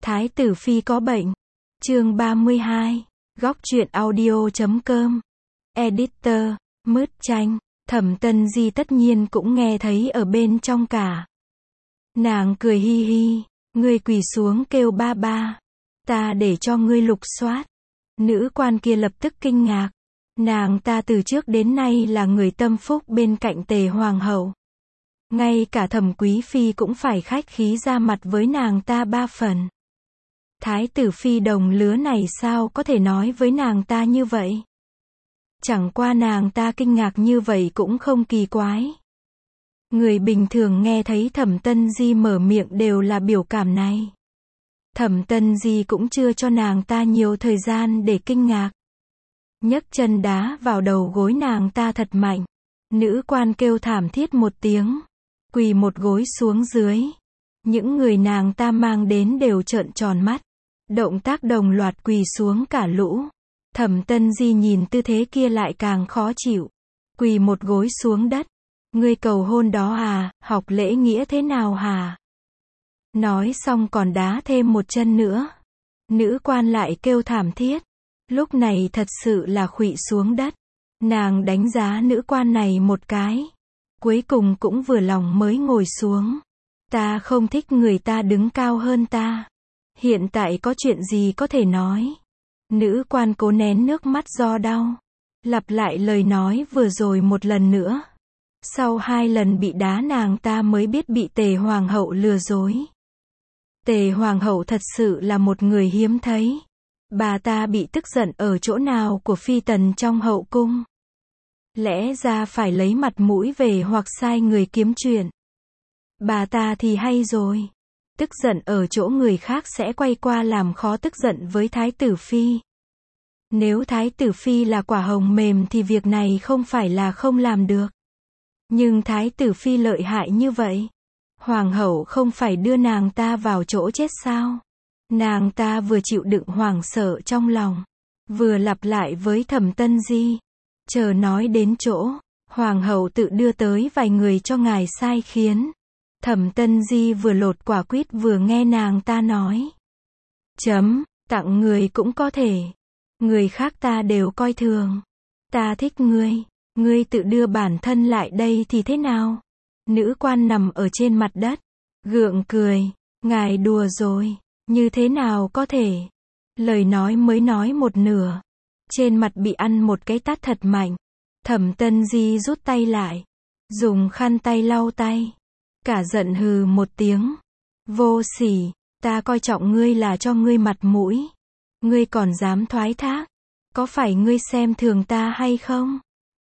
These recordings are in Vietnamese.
Thái tử phi có bệnh. Chương 32. Góc truyện audio.com. Editor, Mứt Chanh. Thẩm Tân Di tất nhiên cũng nghe thấy ở bên trong cả. Nàng cười hi hi, ngươi quỳ xuống kêu ba ba. Ta để cho ngươi lục soát. Nữ quan kia lập tức kinh ngạc. Nàng ta từ trước đến nay là người tâm phúc bên cạnh Tề Hoàng hậu. Ngay cả Thẩm Quý Phi cũng phải khách khí ra mặt với nàng ta ba phần. Thái tử phi đồng lứa này sao có thể nói với nàng ta như vậy? Chẳng qua nàng ta kinh ngạc như vậy cũng không kỳ quái. Người bình thường nghe thấy Thẩm Tân Di mở miệng đều là biểu cảm này. Thẩm Tân Di cũng chưa cho nàng ta nhiều thời gian để kinh ngạc. Nhấc chân đá vào đầu gối nàng ta thật mạnh. Nữ quan kêu thảm thiết một tiếng, quỳ một gối xuống dưới. Những người nàng ta mang đến đều trợn tròn mắt. Động tác đồng loạt quỳ xuống cả lũ. Thẩm Tân Di nhìn tư thế kia lại càng khó chịu. Quỳ một gối xuống đất. Ngươi cầu hôn đó à, học lễ nghĩa thế nào hả? Nói xong còn đá thêm một chân nữa. Nữ quan lại kêu thảm thiết. Lúc này thật sự là khuỵu xuống đất. Nàng đánh giá nữ quan này một cái. Cuối cùng cũng vừa lòng mới ngồi xuống. Ta không thích người ta đứng cao hơn ta. Hiện tại có chuyện gì có thể nói? Nữ quan cố nén nước mắt do đau. Lặp lại lời nói vừa rồi một lần nữa. Sau 2 lần bị đá nàng ta mới biết bị Tề Hoàng hậu lừa dối. Tề Hoàng hậu thật sự là một người hiếm thấy. Bà ta bị tức giận ở chỗ nào của phi tần trong hậu cung? Lẽ ra phải lấy mặt mũi về hoặc sai người kiếm chuyện. Bà ta thì hay rồi. Tức giận ở chỗ người khác sẽ quay qua làm khó tức giận với Thái tử phi. Nếu Thái tử phi là quả hồng mềm thì việc này không phải là không làm được. Nhưng Thái tử phi lợi hại như vậy. Hoàng hậu không phải đưa nàng ta vào chỗ chết sao? Nàng ta vừa chịu đựng hoảng sợ trong lòng, vừa lặp lại với Thẩm Tân Di. Chờ nói đến chỗ, Hoàng hậu tự đưa tới vài người cho ngài sai khiến. Thẩm Tân Di vừa lột quả quýt vừa nghe nàng ta nói. Tặng người cũng có thể. Người khác ta đều coi thường. Ta thích ngươi. Ngươi tự đưa bản thân lại đây thì thế nào? Nữ quan nằm ở trên mặt đất. Gượng cười. Ngài đùa rồi. Như thế nào có thể? Lời nói mới nói một nửa. Trên mặt bị ăn một cái tát thật mạnh. Thẩm Tân Di rút tay lại. Dùng khăn tay lau tay. Cả giận hừ một tiếng. Vô sỉ, ta coi trọng ngươi là cho ngươi mặt mũi. Ngươi còn dám thoái thác. Có phải ngươi xem thường ta hay không?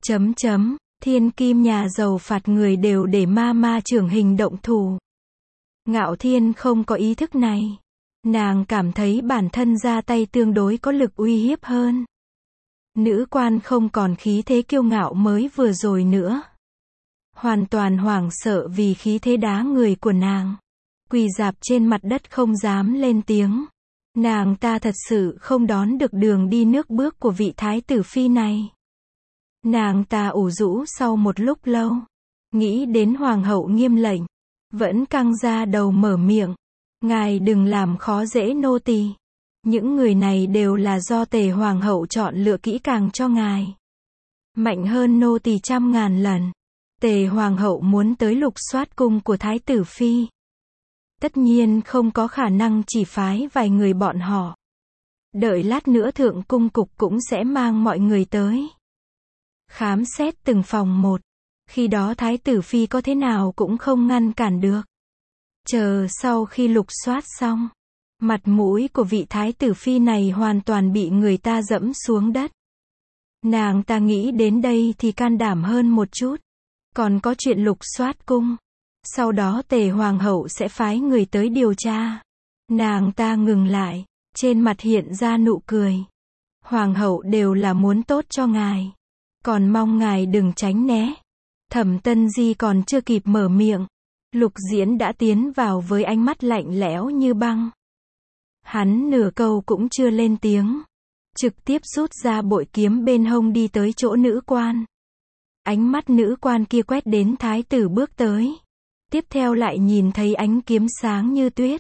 Thiên kim nhà giàu phạt người đều để ma trưởng hình động thủ. Ngạo Thiên không có ý thức này. Nàng cảm thấy bản thân ra tay tương đối có lực uy hiếp hơn. Nữ quan không còn khí thế kiêu ngạo mới vừa rồi nữa. Hoàn toàn hoảng sợ vì khí thế đá người của nàng. Quỳ rạp trên mặt đất không dám lên tiếng. Nàng ta thật sự không đón được đường đi nước bước của vị thái tử phi này. Nàng ta ủ rũ sau một lúc lâu. Nghĩ đến hoàng hậu nghiêm lệnh. Vẫn căng ra đầu mở miệng. Ngài đừng làm khó dễ nô tỳ. Những người này đều là do Tề Hoàng hậu chọn lựa kỹ càng cho ngài. Mạnh hơn nô tỳ 100.000 lần. Tề Hoàng hậu muốn tới lục soát cung của Thái tử phi. Tất nhiên không có khả năng chỉ phái vài người bọn họ. Đợi lát nữa thượng cung cục cũng sẽ mang mọi người tới. Khám xét từng phòng một. Khi đó Thái tử phi có thế nào cũng không ngăn cản được. Chờ sau khi lục soát xong. Mặt mũi của vị Thái tử phi này hoàn toàn bị người ta dẫm xuống đất. Nàng ta nghĩ đến đây thì can đảm hơn một chút. Còn có chuyện lục soát cung. Sau đó Tề Hoàng hậu sẽ phái người tới điều tra. Nàng ta ngừng lại. Trên mặt hiện ra nụ cười. Hoàng hậu đều là muốn tốt cho ngài. Còn mong ngài đừng tránh né. Thẩm Tân Di còn chưa kịp mở miệng. Lục Diễn đã tiến vào với ánh mắt lạnh lẽo như băng. Hắn nửa câu cũng chưa lên tiếng. Trực tiếp rút ra bội kiếm bên hông đi tới chỗ nữ quan. Ánh mắt nữ quan kia quét đến thái tử bước tới. Tiếp theo lại nhìn thấy ánh kiếm sáng như tuyết.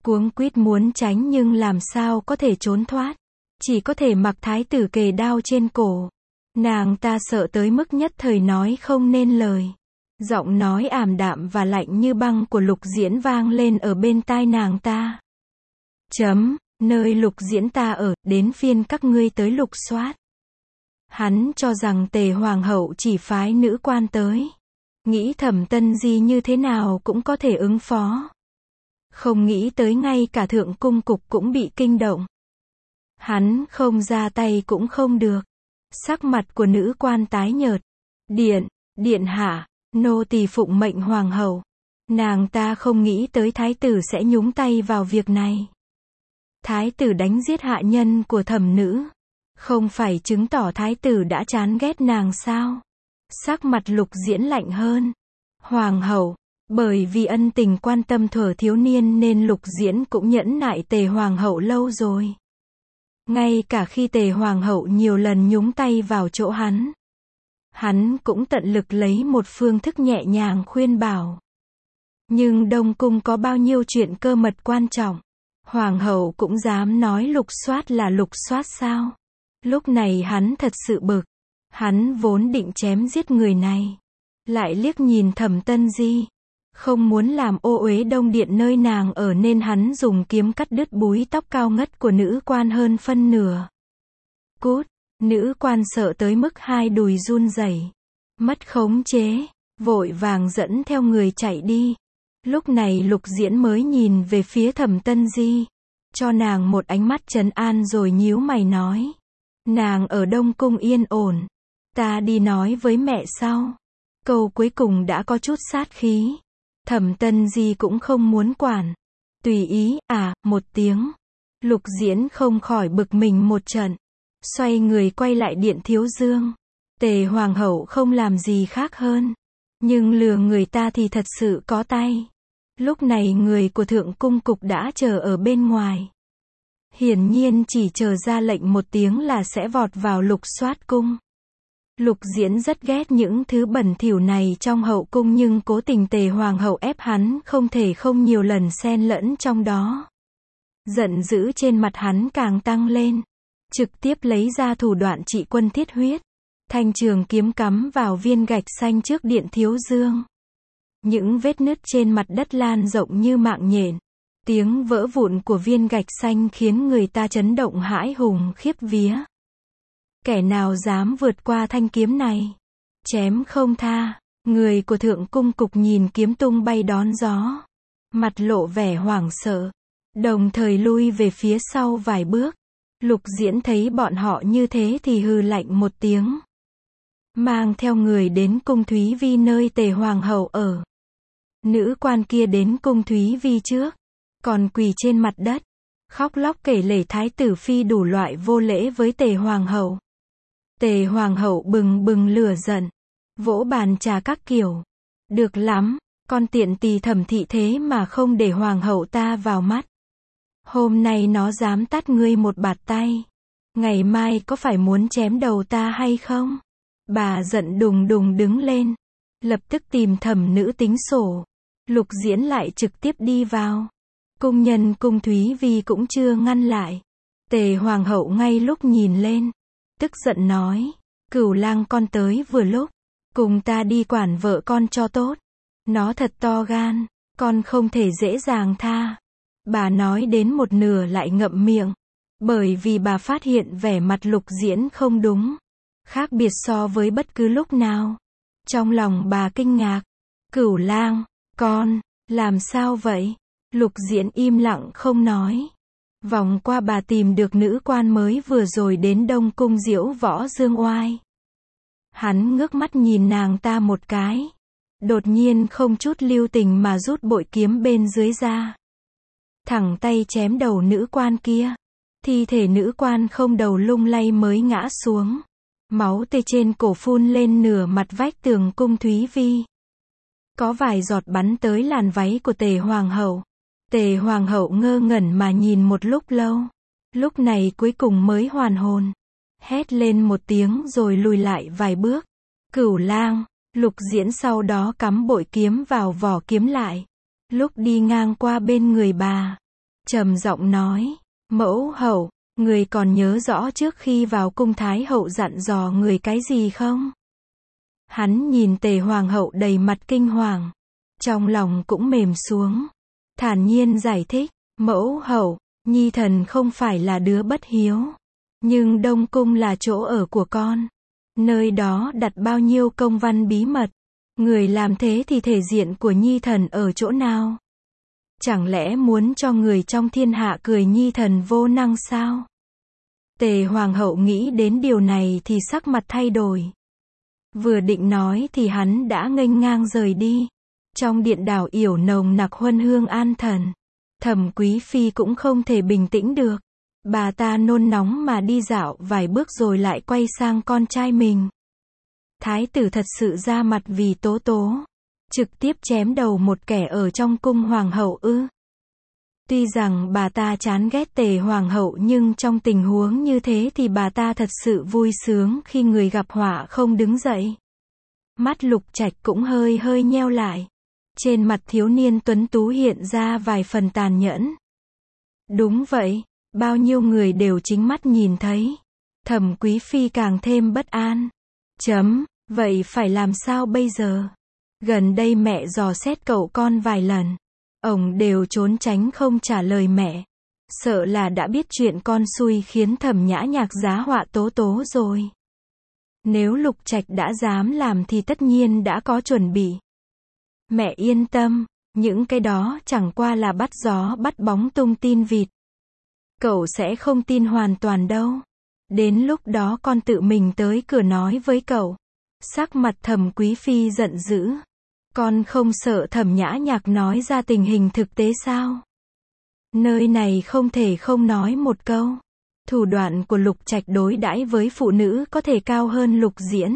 Cuống quýt muốn tránh nhưng làm sao có thể trốn thoát. Chỉ có thể mặc thái tử kề đao trên cổ. Nàng ta sợ tới mức nhất thời nói không nên lời. Giọng nói ảm đạm và lạnh như băng của Lục Diễn vang lên ở bên tai nàng ta. Nơi Lục Diễn ta ở, đến phiên các ngươi tới lục soát. Hắn cho rằng Tề Hoàng hậu chỉ phái nữ quan tới. Nghĩ Thẩm Tân Di như thế nào cũng có thể ứng phó. Không nghĩ tới ngay cả thượng cung cục cũng bị kinh động. Hắn không ra tay cũng không được. Sắc mặt của nữ quan tái nhợt. Điện hạ, nô tỳ phụng mệnh hoàng hậu. Nàng ta không nghĩ tới thái tử sẽ nhúng tay vào việc này. Thái tử đánh giết hạ nhân của Thẩm nữ. Không phải chứng tỏ thái tử đã chán ghét nàng sao? Sắc mặt Lục Diễn lạnh hơn. Hoàng hậu, bởi vì ân tình quan tâm thuở thiếu niên nên Lục Diễn cũng nhẫn nại Tề Hoàng hậu lâu rồi. Ngay cả khi Tề Hoàng hậu nhiều lần nhúng tay vào chỗ hắn cũng tận lực lấy một phương thức nhẹ nhàng khuyên bảo. Nhưng Đông Cung có bao nhiêu chuyện cơ mật quan trọng, Hoàng hậu cũng dám nói lục soát là lục soát sao? Lúc này hắn thật sự bực. Hắn vốn định chém giết người này. Lại liếc nhìn Thẩm Tân Di. Không muốn làm ô uế Đông Điện nơi nàng ở nên hắn dùng kiếm cắt đứt búi tóc cao ngất của nữ quan hơn phân nửa. Cút! Nữ quan sợ tới mức hai đùi run rẩy, mất khống chế, vội vàng dẫn theo người chạy đi. Lúc này Lục Diễn mới nhìn về phía Thẩm Tân Di, cho nàng một ánh mắt trấn an rồi nhíu mày nói. Nàng ở Đông Cung yên ổn. Ta đi nói với mẹ sau. Câu cuối cùng đã có chút sát khí. Thẩm Tân Di cũng không muốn quản. Tùy ý, một tiếng. Lục Diễn không khỏi bực mình một trận. Xoay người quay lại điện Thiếu Dương. Tề Hoàng hậu không làm gì khác hơn. Nhưng lừa người ta thì thật sự có tay. Lúc này người của Thượng Cung Cục đã chờ ở bên ngoài. Hiển nhiên chỉ chờ ra lệnh một tiếng là sẽ vọt vào lục soát cung. Lục Diễn rất ghét những thứ bẩn thỉu này trong hậu cung nhưng cố tình Tề Hoàng hậu ép hắn không thể không nhiều lần xen lẫn trong đó. Giận dữ trên mặt hắn càng tăng lên. Trực tiếp lấy ra thủ đoạn trị quân thiết huyết. Thanh trường kiếm cắm vào viên gạch xanh trước điện Thiếu Dương. Những vết nứt trên mặt đất lan rộng như mạng nhện. Tiếng vỡ vụn của viên gạch xanh khiến người ta chấn động hãi hùng khiếp vía. Kẻ nào dám vượt qua thanh kiếm này? Chém không tha. Người của Thượng Cung Cục nhìn kiếm tung bay đón gió. Mặt lộ vẻ hoảng sợ. Đồng thời lui về phía sau vài bước. Lục Diễn thấy bọn họ như thế thì hừ lạnh một tiếng. Mang theo người đến cung Thúy Vi nơi Tề Hoàng hậu ở. Nữ quan kia đến cung Thúy Vi trước. Còn quỳ trên mặt đất. Khóc lóc kể lể thái tử phi đủ loại vô lễ với Tề Hoàng hậu. Tề Hoàng hậu bừng bừng lửa giận. Vỗ bàn trà các kiểu. Được lắm, con tiện tỳ Thẩm thị thế mà không để Hoàng hậu ta vào mắt. Hôm nay nó dám tát ngươi một bạt tay. Ngày mai có phải muốn chém đầu ta hay không? Bà giận đùng đùng đứng lên. Lập tức tìm Thẩm nữ tính sổ. Lục Diễn lại trực tiếp đi vào. Cung nhân cung Thúy Vi cũng chưa ngăn lại. Tề Hoàng hậu ngay lúc nhìn lên. Tức giận nói. Cửu lang con tới vừa lúc. Cùng ta đi quản vợ con cho tốt. Nó thật to gan. Con không thể dễ dàng tha. Bà nói đến một nửa lại ngậm miệng. Bởi vì bà phát hiện vẻ mặt Lục Diễn không đúng. Khác biệt so với bất cứ lúc nào. Trong lòng bà kinh ngạc. Cửu lang, con, làm sao vậy? Lục Diễn im lặng không nói. Vòng qua bà tìm được nữ quan mới vừa rồi đến Đông Cung diễu võ dương oai. Hắn ngước mắt nhìn nàng ta một cái. Đột nhiên không chút lưu tình mà rút bội kiếm bên dưới ra. Thẳng tay chém đầu nữ quan kia. Thi thể nữ quan không đầu lung lay mới ngã xuống. Máu tê trên cổ phun lên nửa mặt vách tường cung Thúy Vi. Có vài giọt bắn tới làn váy của Tề Hoàng hậu. Tề Hoàng hậu ngơ ngẩn mà nhìn một lúc lâu. Lúc này cuối cùng mới hoàn hồn. Hét lên một tiếng rồi lùi lại vài bước. Cửu lang, Lục Diễn sau đó cắm bội kiếm vào vỏ kiếm lại. Lúc đi ngang qua bên người bà. trầm giọng nói, mẫu hậu, người còn nhớ rõ trước khi vào cung Thái hậu dặn dò người cái gì không? Hắn nhìn Tề hoàng hậu đầy mặt kinh hoàng, trong lòng cũng mềm xuống, thản nhiên giải thích, mẫu hậu, nhi thần không phải là đứa bất hiếu, nhưng Đông cung là chỗ ở của con, nơi đó đặt bao nhiêu công văn bí mật, người làm thế thì thể diện của nhi thần ở chỗ nào? Chẳng lẽ muốn cho người trong thiên hạ cười nhi thần vô năng sao? Tề hoàng hậu nghĩ đến điều này thì sắc mặt thay đổi. Vừa định nói thì hắn đã nghênh ngang rời đi. Trong điện đảo yểu nồng nặc huân hương an thần. Thẩm Quý Phi cũng không thể bình tĩnh được. Bà ta nôn nóng mà đi dạo vài bước rồi lại quay sang con trai mình. Thái tử thật sự ra mặt vì Tố Tố. Trực tiếp chém đầu một kẻ ở trong cung hoàng hậu ư? Tuy rằng bà ta chán ghét Tề hoàng hậu nhưng trong tình huống như thế thì bà ta thật sự vui sướng khi người gặp họa không đứng dậy. Mắt Lục Trạch cũng hơi hơi nheo lại. Trên mặt thiếu niên tuấn tú hiện ra vài phần tàn nhẫn. Đúng vậy, bao nhiêu người đều chính mắt nhìn thấy. Thẩm Quý Phi càng thêm bất an. Vậy phải làm sao bây giờ? Gần đây mẹ dò xét cậu con vài lần. Ông đều trốn tránh không trả lời mẹ. Sợ là đã biết chuyện con xui khiến Thẩm Nhã Nhạc giá họa Tố Tố rồi. Nếu Lục Trạch đã dám làm thì tất nhiên đã có chuẩn bị. Mẹ yên tâm, những cái đó chẳng qua là bắt gió bắt bóng tung tin vịt. Cậu sẽ không tin hoàn toàn đâu. Đến lúc đó con tự mình tới cửa nói với cậu. Sắc mặt Thẩm Quý Phi giận dữ. Con không sợ Thẩm Nhã Nhạc nói ra tình hình thực tế sao? Nơi này không thể không nói một câu. Thủ đoạn của Lục Trạch đối đãi với phụ nữ có thể cao hơn Lục Diễn.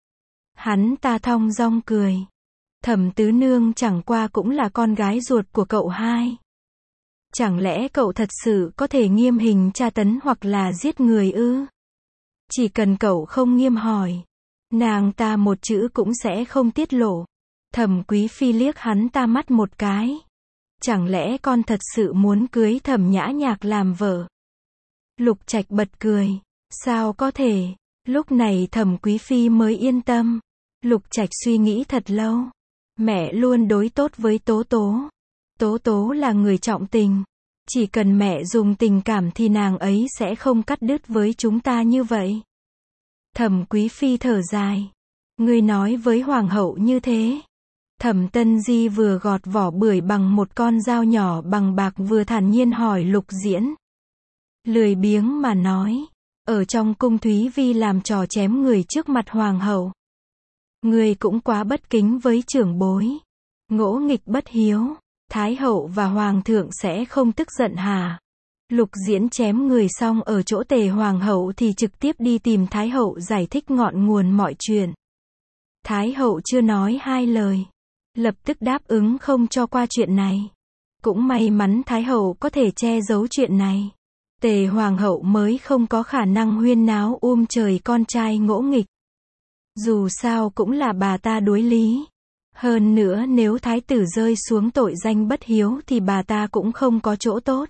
Hắn ta thong dong cười. Thẩm tứ nương chẳng qua cũng là con gái ruột của cậu hai. Chẳng lẽ cậu thật sự có thể nghiêm hình tra tấn hoặc là giết người ư? Chỉ cần cậu không nghiêm hỏi, nàng ta một chữ cũng sẽ không tiết lộ. Thẩm Quý Phi liếc hắn ta mắt một cái. Chẳng lẽ con thật sự muốn cưới Thẩm Nhã Nhạc làm vợ? Lục Trạch bật cười. Sao có thể? Lúc này Thẩm Quý Phi mới yên tâm. Lục Trạch suy nghĩ thật lâu. Mẹ luôn đối tốt với Tố Tố. Tố Tố là người trọng tình. Chỉ cần mẹ dùng tình cảm thì nàng ấy sẽ không cắt đứt với chúng ta như vậy. Thẩm Quý Phi thở dài. Ngươi nói với hoàng hậu như thế. Thẩm Tân Di vừa gọt vỏ bưởi bằng một con dao nhỏ bằng bạc vừa thản nhiên hỏi Lục Diễn. Lười biếng mà nói. Ở trong cung Thúy Vi làm trò chém người trước mặt hoàng hậu. Người cũng quá bất kính với trưởng bối. Ngỗ nghịch bất hiếu. Thái hậu và hoàng thượng sẽ không tức giận hả? Lục Diễn chém người xong ở chỗ Tề hoàng hậu thì trực tiếp đi tìm Thái hậu giải thích ngọn nguồn mọi chuyện. Thái hậu chưa nói hai lời. Lập tức đáp ứng không cho qua chuyện này. Cũng may mắn Thái hậu có thể che giấu chuyện này. Tề hoàng hậu mới không có khả năng huyên náo trời con trai ngỗ nghịch. Dù sao cũng là bà ta đối lý. Hơn nữa nếu thái tử rơi xuống tội danh bất hiếu thì bà ta cũng không có chỗ tốt.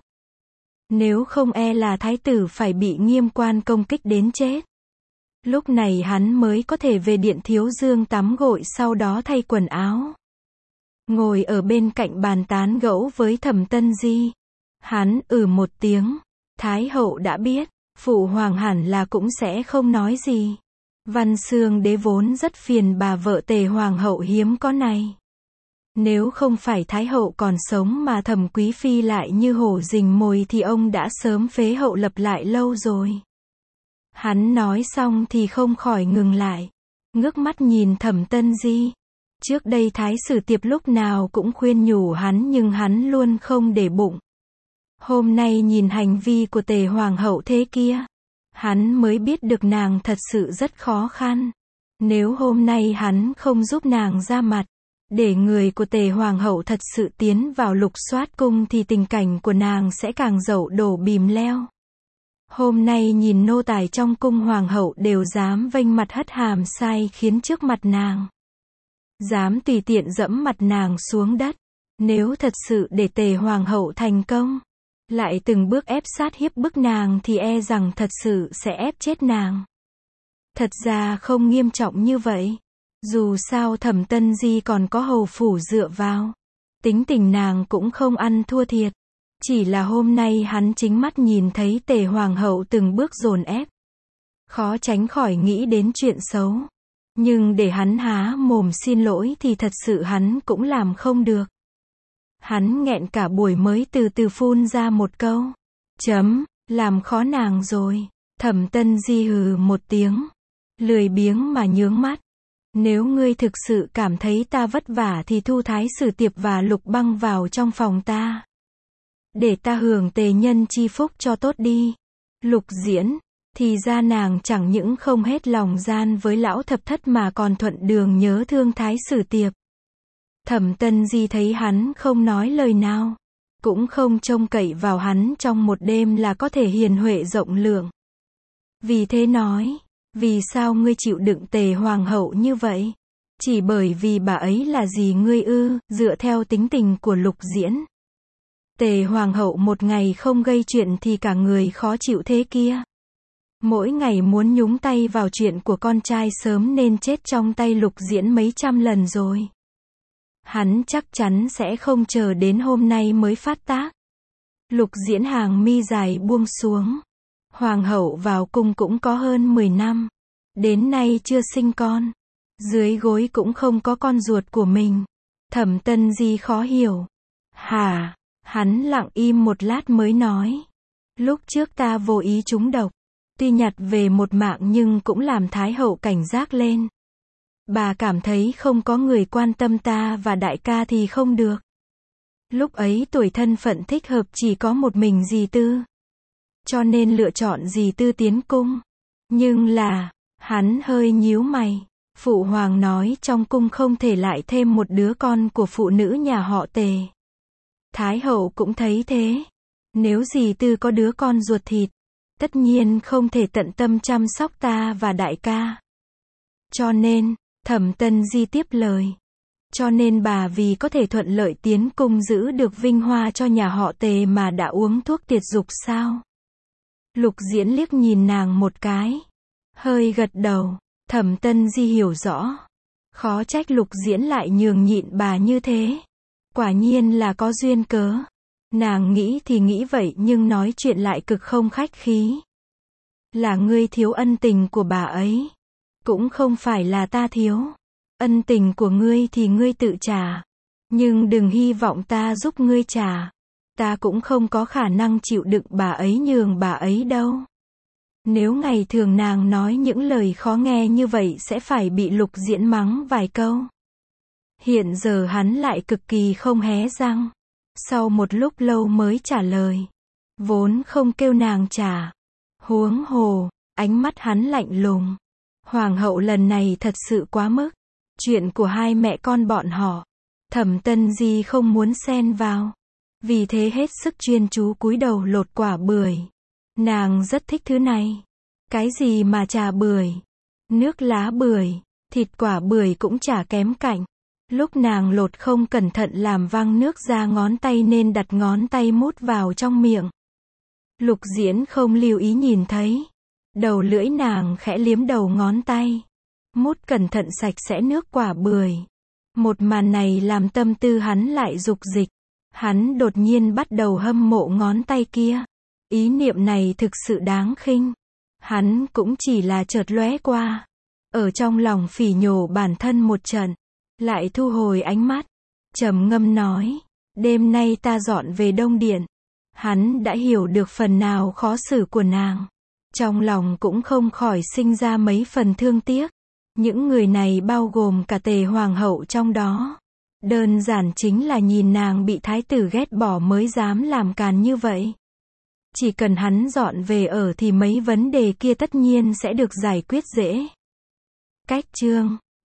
Nếu không e là thái tử phải bị nghiêm quan công kích đến chết. Lúc này hắn mới có thể về điện Thiếu Dương tắm gội sau đó thay quần áo. Ngồi ở bên cạnh bàn tán gẫu với Thẩm Tân Di. Hắn một tiếng. Thái hậu đã biết, phụ hoàng hẳn là cũng sẽ không nói gì. Văn Xương đế vốn rất phiền bà vợ Tề hoàng hậu hiếm có này. Nếu không phải Thái hậu còn sống mà Thẩm Quý Phi lại như hổ rình mồi thì ông đã sớm phế hậu lập lại lâu rồi. Hắn nói xong thì không khỏi ngừng lại. Ngước mắt nhìn Thẩm Tân Di. Trước đây Thái sử Tiệp lúc nào cũng khuyên nhủ hắn nhưng hắn luôn không để bụng. Hôm nay nhìn hành vi của Tề hoàng hậu thế kia. Hắn mới biết được nàng thật sự rất khó khăn. Nếu hôm nay hắn không giúp nàng ra mặt, để người của Tề hoàng hậu thật sự tiến vào Lục Soát cung thì tình cảnh của nàng sẽ càng dẫu đổ bìm leo. Hôm nay nhìn nô tài trong cung hoàng hậu đều dám vênh mặt hất hàm sai khiến trước mặt nàng. Dám tùy tiện dẫm mặt nàng xuống đất. Nếu thật sự để Tề hoàng hậu thành công, lại từng bước ép sát hiếp bức nàng thì e rằng thật sự sẽ ép chết nàng. Thật ra không nghiêm trọng như vậy. Dù sao Thẩm Tân Di còn có hầu phủ dựa vào. Tính tình nàng cũng không ăn thua thiệt. Chỉ là hôm nay hắn chính mắt nhìn thấy Tề Hoàng hậu từng bước dồn ép. Khó tránh khỏi nghĩ đến chuyện xấu. Nhưng để hắn há mồm xin lỗi thì thật sự hắn cũng làm không được. Hắn nghẹn cả buổi mới từ từ phun ra một câu. Làm khó nàng rồi. Thẩm Tân Di hừ một tiếng. Lười biếng mà nhướng mắt. Nếu ngươi thực sự cảm thấy ta vất vả thì thu Thái Sử Tiệp và Lục Băng vào trong phòng ta. Để ta hưởng tề nhân chi phúc cho tốt đi. Lục Diễn, thì ra nàng chẳng những không hết lòng gian với lão thập thất mà còn thuận đường nhớ thương Thái Sử Tiệp. Thẩm Tân Di thấy hắn không nói lời nào, cũng không trông cậy vào hắn trong một đêm là có thể hiền huệ rộng lượng. Vì thế nói, vì sao ngươi chịu đựng Tề Hoàng hậu như vậy? Chỉ bởi vì bà ấy là gì ngươi ư? Dựa theo tính tình của Lục Diễn, Tề Hoàng hậu một ngày không gây chuyện thì cả người khó chịu thế kia. Mỗi ngày muốn nhúng tay vào chuyện của con trai sớm nên chết trong tay Lục Diễn mấy trăm lần rồi. Hắn chắc chắn sẽ không chờ đến hôm nay mới phát tác. Lục Diễn hàng mi dài buông xuống. Hoàng hậu vào cung cũng có hơn 10 năm. Đến nay chưa sinh con. Dưới gối cũng không có con ruột của mình. Thẩm Tân Di khó hiểu. Hả? Hắn lặng im một lát mới nói. Lúc trước ta vô ý trúng độc. Tuy nhặt về một mạng nhưng cũng làm Thái hậu cảnh giác lên. Bà cảm thấy không có người quan tâm ta và đại ca thì không được. Lúc ấy tuổi thân phận thích hợp chỉ có một mình dì Tư. Cho nên lựa chọn dì Tư tiến cung. Nhưng là, hắn hơi nhíu mày. Phụ hoàng nói trong cung không thể lại thêm một đứa con của phụ nữ nhà họ Tề. Thái hậu cũng thấy thế. Nếu dì Tư có đứa con ruột thịt, tất nhiên không thể tận tâm chăm sóc ta và đại ca. Cho nên, Thẩm Tân Di tiếp lời. Cho nên bà vì có thể thuận lợi tiến cung giữ được vinh hoa cho nhà họ Tề mà đã uống thuốc tiệt dục sao? Lục Diễn liếc nhìn nàng một cái. Hơi gật đầu. Thẩm Tân Di hiểu rõ. Khó trách Lục Diễn lại nhường nhịn bà như thế. Quả nhiên là có duyên cớ. Nàng nghĩ thì nghĩ vậy nhưng nói chuyện lại cực không khách khí. Là ngươi thiếu ân tình của bà ấy. Cũng không phải là ta thiếu. Ân tình của ngươi thì ngươi tự trả. Nhưng đừng hy vọng ta giúp ngươi trả. Ta cũng không có khả năng chịu đựng bà ấy nhường bà ấy đâu. Nếu ngày thường nàng nói những lời khó nghe như vậy sẽ phải bị Lục Diễn mắng vài câu. Hiện giờ hắn lại cực kỳ không hé răng. Sau một lúc lâu mới trả lời. Vốn không kêu nàng trả. Huống hồ, ánh mắt hắn lạnh lùng. Hoàng hậu lần này thật sự quá mức. Chuyện của hai mẹ con bọn họ, Thẩm Tân Di không muốn xen vào. Vì thế hết sức chuyên chú cúi đầu lột quả bưởi. Nàng rất thích thứ này. Cái gì mà trà bưởi, nước lá bưởi, thịt quả bưởi cũng chả kém cạnh. Lúc nàng lột không cẩn thận làm văng nước ra ngón tay nên đặt ngón tay mút vào trong miệng. Lục Diễn không lưu ý nhìn thấy. Đầu lưỡi nàng khẽ liếm đầu ngón tay. Mút cẩn thận sạch sẽ nước quả bưởi. Một màn này làm tâm tư hắn lại dục dịch. Hắn đột nhiên bắt đầu hâm mộ ngón tay kia. Ý niệm này thực sự đáng khinh. Hắn cũng chỉ là chợt lóe qua. Ở trong lòng phỉ nhổ bản thân một trận. Lại thu hồi ánh mắt. Trầm ngâm nói. Đêm nay ta dọn về Đông Điện. Hắn đã hiểu được phần nào khó xử của nàng. Trong lòng cũng không khỏi sinh ra mấy phần thương tiếc. Những người này bao gồm cả Tề Hoàng hậu trong đó. Đơn giản chính là nhìn nàng bị thái tử ghét bỏ mới dám làm càn như vậy. Chỉ cần hắn dọn về ở thì mấy vấn đề kia tất nhiên sẽ được giải quyết dễ. Cách chương